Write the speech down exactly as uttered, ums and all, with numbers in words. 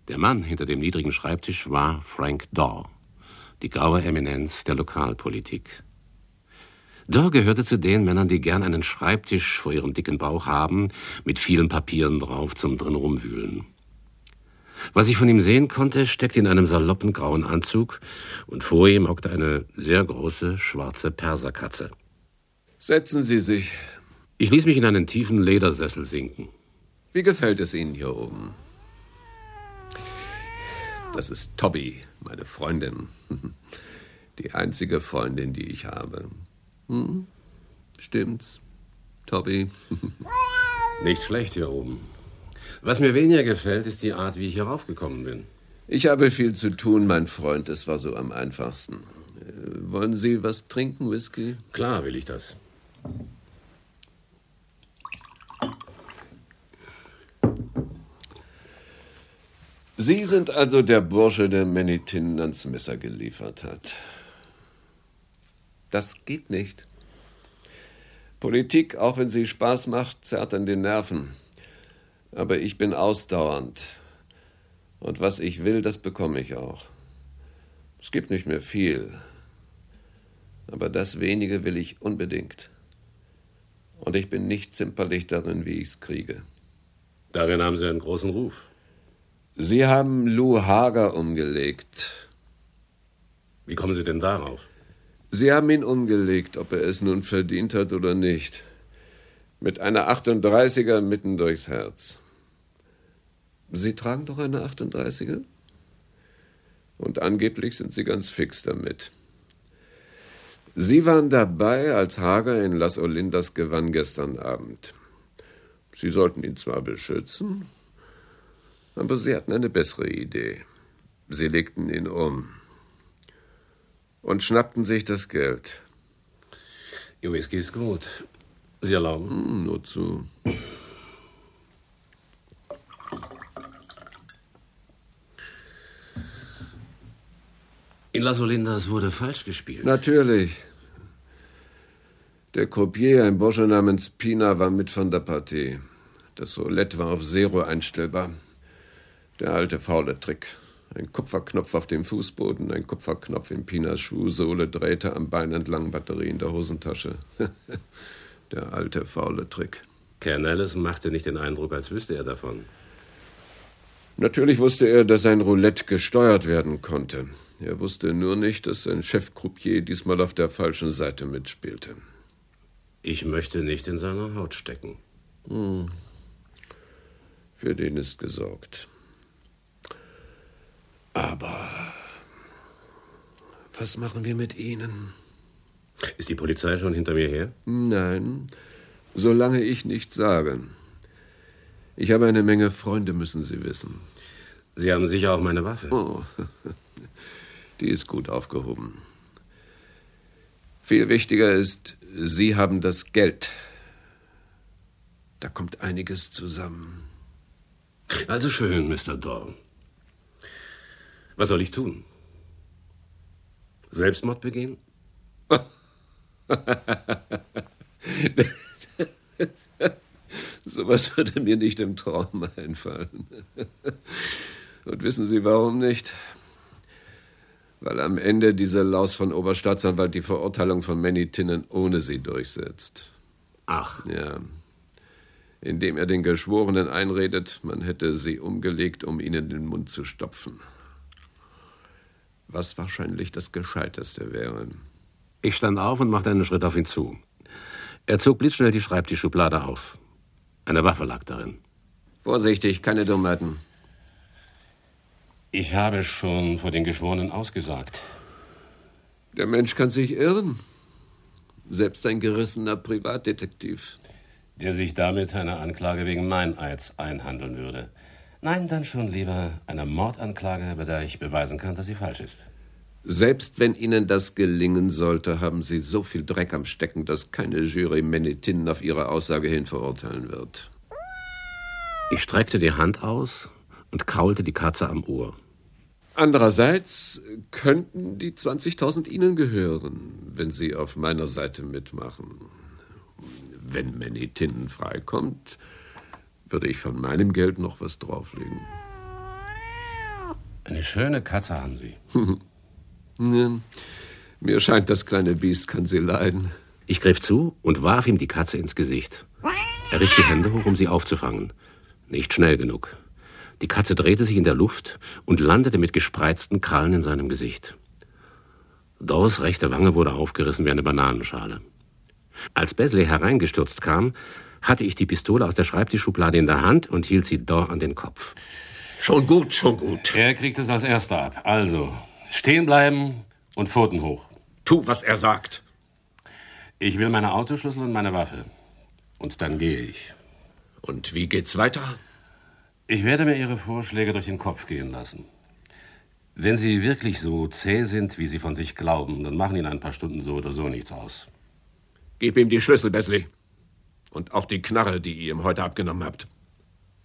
Der Mann hinter dem niedrigen Schreibtisch war Frank Daw, die graue Eminenz der Lokalpolitik. Daw gehörte zu den Männern, die gern einen Schreibtisch vor ihrem dicken Bauch haben, mit vielen Papieren drauf zum drin rumwühlen. Was ich von ihm sehen konnte, steckte in einem saloppen grauen Anzug und vor ihm hockte eine sehr große schwarze Perserkatze. Setzen Sie sich. Ich ließ mich in einen tiefen Ledersessel sinken. Wie gefällt es Ihnen hier oben? Das ist Tobby, meine Freundin. Die einzige Freundin, die ich habe. Hm? Stimmt's, Tobby? Nicht schlecht hier oben. Was mir weniger gefällt, ist die Art, wie ich hier raufgekommen bin. Ich habe viel zu tun, mein Freund. Es war so am einfachsten. Äh, wollen Sie was trinken, Whisky? Klar will ich das. Sie sind also der Bursche, der Manny Tinnen ans Messer geliefert hat. Das geht nicht. Politik, auch wenn sie Spaß macht, zerrt an den Nerven. Aber ich bin ausdauernd. Und was ich will, das bekomme ich auch. Es gibt nicht mehr viel. Aber das Wenige will ich unbedingt. Und ich bin nicht zimperlich darin, wie ich es kriege. Darin haben Sie einen großen Ruf. Sie haben Lou Hager umgelegt. Wie kommen Sie denn darauf? Sie haben ihn umgelegt, ob er es nun verdient hat oder nicht. Mit einer achtunddreißiger mitten durchs Herz. Sie tragen doch eine achtunddreißiger? Und angeblich sind Sie ganz fix damit. Sie waren dabei, als Hager in Las Olindas gewann gestern Abend. Sie sollten ihn zwar beschützen, aber Sie hatten eine bessere Idee. Sie legten ihn um und schnappten sich das Geld. Ihr Whisky ist gut. Sie erlauben? Hm, nur zu. In Las Olindas wurde falsch gespielt. Natürlich. Der Croupier, ein Bursche namens Pina, war mit von der Partie. Das Roulette war auf Zero einstellbar. Der alte faule Trick. Ein Kupferknopf auf dem Fußboden, ein Kupferknopf in Pinas Schuhsohle, Drähte am Bein entlang, Batterie in der Hosentasche. Der alte faule Trick. Canales machte nicht den Eindruck, als wüsste er davon. Natürlich wusste er, dass sein Roulette gesteuert werden konnte. Er wusste nur nicht, dass sein Chef-Croupier diesmal auf der falschen Seite mitspielte. Ich möchte nicht in seiner Haut stecken. Hm. Für den ist gesorgt. Aber was machen wir mit Ihnen? Ist die Polizei schon hinter mir her? Nein, solange ich nichts sage. Ich habe eine Menge Freunde, müssen Sie wissen. Sie haben sicher auch meine Waffe. Oh, die ist gut aufgehoben. Viel wichtiger ist, Sie haben das Geld. Da kommt einiges zusammen. Also schön, Mister Daw. Was soll ich tun? Selbstmord begehen? Sowas würde mir nicht im Traum einfallen. Und wissen Sie, warum nicht? Weil am Ende diese Laus von Oberstaatsanwalt die Verurteilung von Manny Tinnen ohne Sie durchsetzt. Ach. Ja. Indem er den Geschworenen einredet, man hätte sie umgelegt, um ihnen den Mund zu stopfen. Was wahrscheinlich das Gescheiteste wäre. Ich stand auf und machte einen Schritt auf ihn zu. Er zog blitzschnell die Schreibtischschublade auf. Eine Waffe lag darin. Vorsichtig, keine Dummheiten. Ich habe schon vor den Geschworenen ausgesagt. Der Mensch kann sich irren. Selbst ein gerissener Privatdetektiv. Der sich damit einer Anklage wegen Meineids einhandeln würde. Nein, dann schon lieber eine Mordanklage, bei der ich beweisen kann, dass sie falsch ist. Selbst wenn Ihnen das gelingen sollte, haben Sie so viel Dreck am Stecken, dass keine Jury Manny Tinnen auf Ihre Aussage hin verurteilen wird. Ich streckte die Hand aus und kraulte die Katze am Ohr. Andererseits könnten die zwanzigtausend Ihnen gehören, wenn Sie auf meiner Seite mitmachen. Wenn Manny Tinnen freikommt, würde ich von meinem Geld noch was drauflegen. Eine schöne Katze haben Sie. Ja, mir scheint, das kleine Biest kann sie leiden. Ich griff zu und warf ihm die Katze ins Gesicht. Er riss die Hände hoch, um sie aufzufangen. Nicht schnell genug. Die Katze drehte sich in der Luft und landete mit gespreizten Krallen in seinem Gesicht. Daws rechte Wange wurde aufgerissen wie eine Bananenschale. Als Besley hereingestürzt kam, hatte ich die Pistole aus der Schreibtischschublade in der Hand und hielt sie Daw an den Kopf. Schon gut, schon gut. Er kriegt es als Erster ab. Also, stehen bleiben und Pfoten hoch. Tu, was er sagt. Ich will meine Autoschlüssel und meine Waffe. Und dann gehe ich. Und wie geht's weiter? Ich werde mir Ihre Vorschläge durch den Kopf gehen lassen. Wenn Sie wirklich so zäh sind, wie Sie von sich glauben, dann machen Ihnen ein paar Stunden so oder so nichts aus. Gib ihm die Schlüssel, Besley. Und auch die Knarre, die ihr ihm heute abgenommen habt.